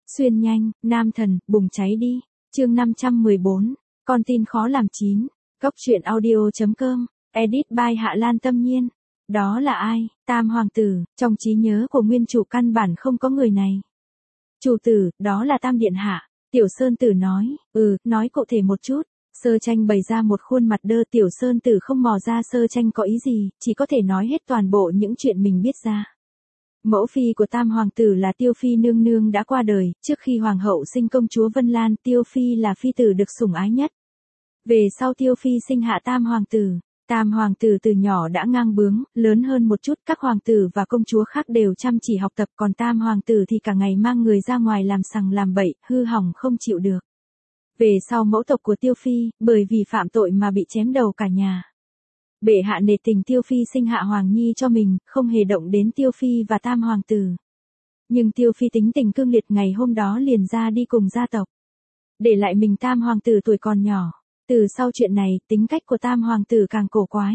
Xuyên nhanh, nam thần, bùng cháy đi. Chương 514, con tin khó làm chín. Cốc truyện audio.com, edit by Hạ Lan Tâm Nhiên. Đó là ai? Tam hoàng tử, trong trí nhớ của nguyên chủ căn bản không có người này. Chủ tử, đó là Tam điện hạ. Tiểu Sơn Tử nói, nói cụ thể một chút. Sơ Tranh bày ra một khuôn mặt đơ. Tiểu Sơn Tử không mò ra Sơ Tranh có ý gì, chỉ có thể nói hết toàn bộ những chuyện mình biết ra. Mẫu phi của Tam hoàng tử là Tiêu Phi nương nương đã qua đời, trước khi hoàng hậu sinh công chúa Vân Lan, Tiêu Phi là phi tử được sủng ái nhất. Về sau Tiêu Phi sinh hạ Tam hoàng tử. Tam hoàng tử từ nhỏ đã ngang bướng, lớn hơn một chút, các hoàng tử và công chúa khác đều chăm chỉ học tập, còn Tam hoàng tử thì cả ngày mang người ra ngoài làm sằng làm bậy, hư hỏng không chịu được. Về sau mẫu tộc của Tiêu Phi, bởi vì phạm tội mà bị chém đầu cả nhà. Bệ hạ nể tình Tiêu Phi sinh hạ Hoàng Nhi cho mình, không hề động đến Tiêu Phi và Tam hoàng tử. Nhưng Tiêu Phi tính tình cương liệt, ngày hôm đó liền ra đi cùng gia tộc. Để lại mình Tam hoàng tử tuổi còn nhỏ. Từ sau chuyện này, tính cách của Tam hoàng tử càng cổ quái.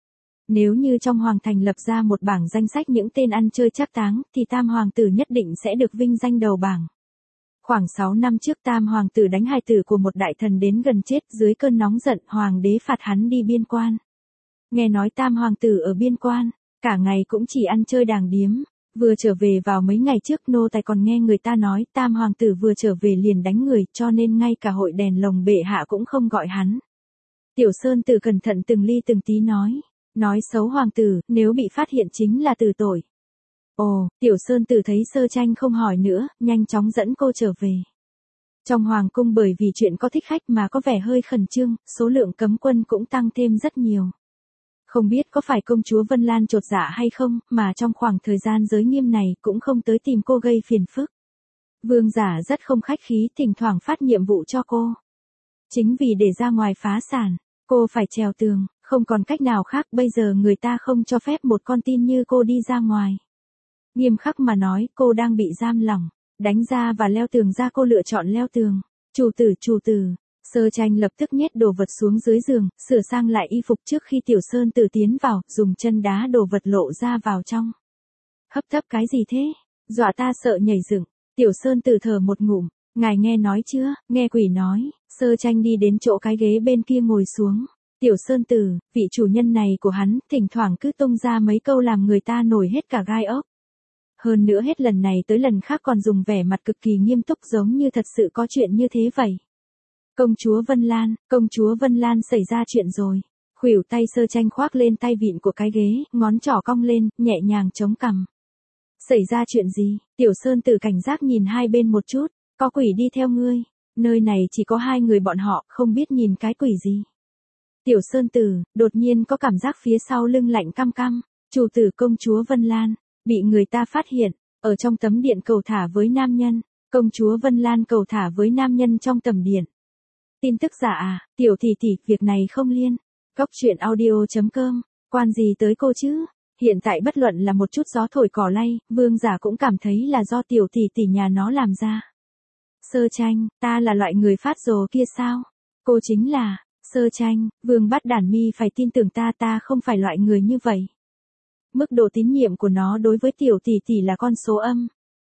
Nếu như trong hoàng thành lập ra một bảng danh sách những tên ăn chơi trác táng, thì Tam hoàng tử nhất định sẽ được vinh danh đầu bảng. Khoảng 6 năm trước Tam hoàng tử đánh hài tử của một đại thần đến gần chết, dưới cơn nóng giận, hoàng đế phạt hắn đi biên quan. Nghe nói Tam hoàng tử ở biên quan, cả ngày cũng chỉ ăn chơi đàng điếm. Vừa trở về vào mấy ngày trước, nô tài còn nghe người ta nói Tam hoàng tử vừa trở về liền đánh người, cho nên ngay cả hội đèn lồng bệ hạ cũng không gọi hắn. Tiểu Sơn Tử cẩn thận từng ly từng tí nói xấu hoàng tử, nếu bị phát hiện chính là tử tội. Ồ, Tiểu Sơn Tử thấy Sơ Tranh không hỏi nữa, nhanh chóng dẫn cô trở về. Trong hoàng cung bởi vì chuyện có thích khách mà có vẻ hơi khẩn trương, số lượng cấm quân cũng tăng thêm rất nhiều. Không biết có phải công chúa Vân Lan chột dạ hay không, mà trong khoảng thời gian giới nghiêm này cũng không tới tìm cô gây phiền phức. Vương giả rất không khách khí, thỉnh thoảng phát nhiệm vụ cho cô. Chính vì để ra ngoài phá sản, cô phải trèo tường, không còn cách nào khác, bây giờ người ta không cho phép một con tin như cô đi ra ngoài. Nghiêm khắc mà nói, cô đang bị giam lỏng, đánh ra và leo tường ra, cô lựa chọn leo tường. Chủ tử. Sơ Tranh lập tức nhét đồ vật xuống dưới giường, sửa sang lại y phục trước khi Tiểu Sơn Tử tiến vào, dùng chân đá đồ vật lộ ra vào trong. Hấp tấp cái gì thế? Dọa ta sợ nhảy dựng. Tiểu Sơn Tử thở một ngụm, ngài nghe nói chưa? Nghe quỷ nói. Sơ Tranh đi đến chỗ cái ghế bên kia ngồi xuống. Tiểu Sơn Tử, vị chủ nhân này của hắn, thỉnh thoảng cứ tung ra mấy câu làm người ta nổi hết cả gai ốc. Hơn nữa hết lần này tới lần khác còn dùng vẻ mặt cực kỳ nghiêm túc, giống như thật sự có chuyện như thế vậy. Công chúa Vân Lan xảy ra chuyện rồi. Khuỷu tay Sơ Tranh khoác lên tay vịn của cái ghế, ngón trỏ cong lên, nhẹ nhàng chống cằm. Xảy ra chuyện gì? Tiểu Sơn Tử cảnh giác nhìn hai bên một chút, có quỷ đi theo ngươi. Nơi này chỉ có hai người bọn họ, không biết nhìn cái quỷ gì. Tiểu Sơn Tử, đột nhiên có cảm giác phía sau lưng lạnh căm căm. Chủ tử công chúa Vân Lan, bị người ta phát hiện, ở trong tấm điện cầu thả với nam nhân. Công chúa Vân Lan cầu thả với nam nhân trong tầm điện. Tin tức giả à? Tiểu tỷ, việc này không liên. Cốc truyện audio.com, quan gì tới cô chứ? Hiện tại bất luận là một chút gió thổi cỏ lay, vương giả cũng cảm thấy là do tiểu tỷ nhà nó làm ra. Sơ Tranh, ta là loại người phát rồ kia sao? Cô chính là, Sơ Tranh, vương bắt đản mi phải tin tưởng ta không phải loại người như vậy. Mức độ tín nhiệm của nó đối với tiểu tỷ là con số âm.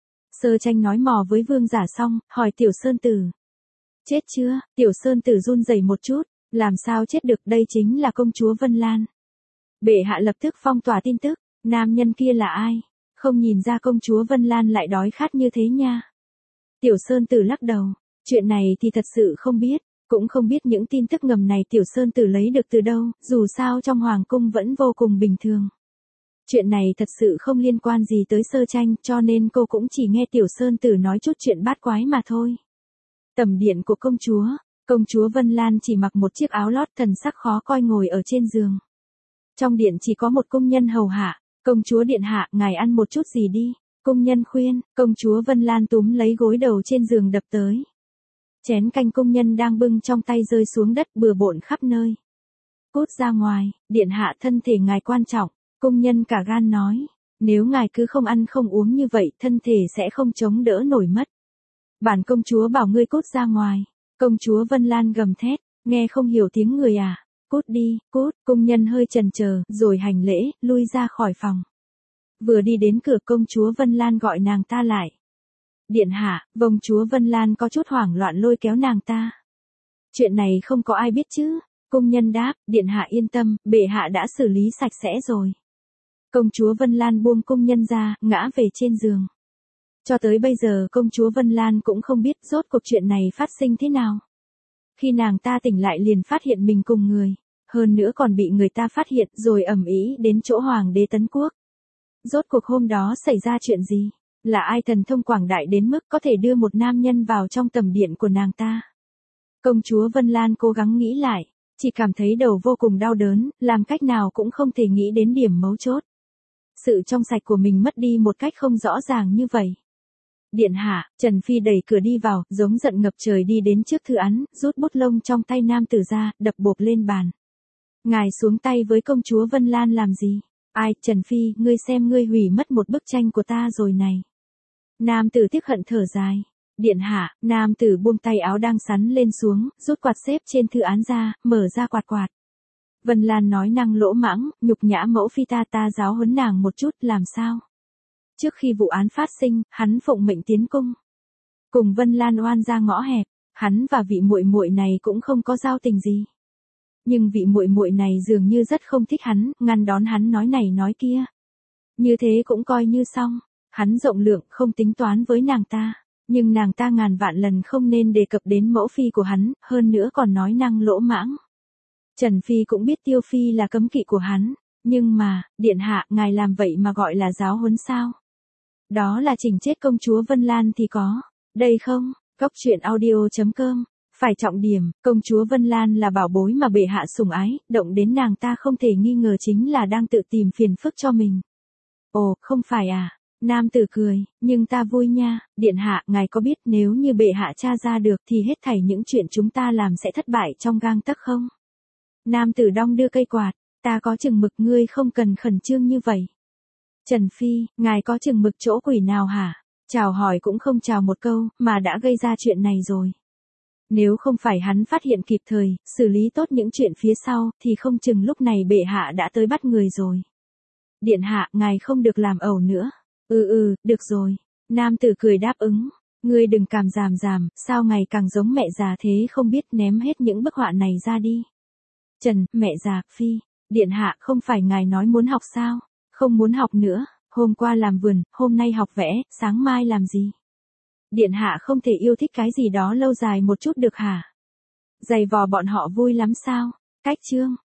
Sơ Tranh nói mò với vương giả xong, hỏi Tiểu Sơn Tử. Chết chưa? Tiểu Sơn Tử run rẩy một chút, làm sao chết được, đây chính là công chúa Vân Lan. Bệ hạ lập tức phong tỏa tin tức, nam nhân kia là ai? Không nhìn ra công chúa Vân Lan lại đói khát như thế nha. Tiểu Sơn Tử lắc đầu, chuyện này thì thật sự không biết, cũng không biết những tin tức ngầm này Tiểu Sơn Tử lấy được từ đâu, dù sao trong hoàng cung vẫn vô cùng bình thường. Chuyện này thật sự không liên quan gì tới Sơ Tranh, cho nên cô cũng chỉ nghe Tiểu Sơn Tử nói chút chuyện bát quái mà thôi. Tầm điện của công chúa Vân Lan chỉ mặc một chiếc áo lót, thần sắc khó coi ngồi ở trên giường. Trong điện chỉ có một cung nhân hầu hạ. Công chúa điện hạ, ngài ăn một chút gì đi. Cung nhân khuyên, công chúa Vân Lan túm lấy gối đầu trên giường đập tới. Chén canh cung nhân đang bưng trong tay rơi xuống đất, bừa bộn khắp nơi. Cút ra ngoài, điện hạ, thân thể ngài quan trọng. Cung nhân cả gan nói, nếu ngài cứ không ăn không uống như vậy, thân thể sẽ không chống đỡ nổi mất. Bản công chúa bảo ngươi cút ra ngoài. Công chúa Vân Lan gầm thét, nghe không hiểu tiếng người à? Cút đi, cút. Cung nhân hơi chần chờ, rồi hành lễ, lui ra khỏi phòng. Vừa đi đến cửa, công chúa Vân Lan gọi nàng ta lại. Điện hạ, công chúa Vân Lan có chút hoảng loạn lôi kéo nàng ta. Chuyện này không có ai biết chứ? Cung nhân đáp, điện hạ yên tâm, bệ hạ đã xử lý sạch sẽ rồi. Công chúa Vân Lan buông cung nhân ra, ngã về trên giường. Cho tới bây giờ công chúa Vân Lan cũng không biết rốt cuộc chuyện này phát sinh thế nào. Khi nàng ta tỉnh lại liền phát hiện mình cùng người. Hơn nữa còn bị người ta phát hiện rồi ầm ĩ đến chỗ hoàng đế Tấn Quốc. Rốt cuộc hôm đó xảy ra chuyện gì? Là ai thần thông quảng đại đến mức có thể đưa một nam nhân vào trong tầm điện của nàng ta? Công chúa Vân Lan cố gắng nghĩ lại, chỉ cảm thấy đầu vô cùng đau đớn, làm cách nào cũng không thể nghĩ đến điểm mấu chốt. Sự trong sạch của mình mất đi một cách không rõ ràng như vậy. Điện hạ, Trần Phi đẩy cửa đi vào, giống giận ngập trời đi đến trước thư án, rút bút lông trong tay nam tử ra, đập bộp lên bàn. Ngài xuống tay với công chúa Vân Lan làm gì? Ai, Trần Phi, ngươi xem ngươi hủy mất một bức tranh của ta rồi này. Nam tử tiếc hận thở dài. Điện hạ, nam tử buông tay áo đang sắn lên xuống, rút quạt xếp trên thư án ra, mở ra quạt quạt. Vân Lan nói năng lỗ mãng, nhục nhã mẫu phi ta giáo huấn nàng một chút, làm sao? Trước khi vụ án phát sinh, hắn phụng mệnh tiến cung. Cùng Vân Lan oan ra ngõ hẹp, hắn và vị muội muội này cũng không có giao tình gì. Nhưng vị muội muội này dường như rất không thích hắn, ngăn đón hắn nói này nói kia. Như thế cũng coi như xong, hắn rộng lượng không tính toán với nàng ta, nhưng nàng ta ngàn vạn lần không nên đề cập đến mẫu phi của hắn, hơn nữa còn nói năng lỗ mãng. Trần Phi cũng biết Tiêu Phi là cấm kỵ của hắn, nhưng mà, điện hạ, ngài làm vậy mà gọi là giáo huấn sao? Đó là chỉnh chết công chúa Vân Lan thì có, đây không? Cóc truyện audio.com. Phải trọng điểm, công chúa Vân Lan là bảo bối mà bệ hạ sủng ái, động đến nàng ta không thể nghi ngờ chính là đang tự tìm phiền phức cho mình. Ồ, không phải à? Nam tử cười, nhưng ta vui nha, điện hạ, ngài có biết nếu như bệ hạ tra ra được thì hết thảy những chuyện chúng ta làm sẽ thất bại trong gang tấc không? Nam tử đong đưa cây quạt, ta có chừng mực, ngươi không cần khẩn trương như vậy. Trần Phi, ngài có chừng mực chỗ quỷ nào hả? Chào hỏi cũng không chào một câu, mà đã gây ra chuyện này rồi. Nếu không phải hắn phát hiện kịp thời, xử lý tốt những chuyện phía sau, thì không chừng lúc này bệ hạ đã tới bắt người rồi. Điện hạ, ngài không được làm ẩu nữa. Được rồi. Nam tử cười đáp ứng. Ngươi đừng cảm giảm, sao ngày càng giống mẹ già thế, không biết ném hết những bức họa này ra đi. Trần, mẹ già, Phi. Điện hạ, không phải ngài nói muốn học sao? Không muốn học nữa, hôm qua làm vườn, hôm nay học vẽ, sáng mai làm gì? Điện hạ không thể yêu thích cái gì đó lâu dài một chút được hả? Giày vò bọn họ vui lắm sao? Cách chương.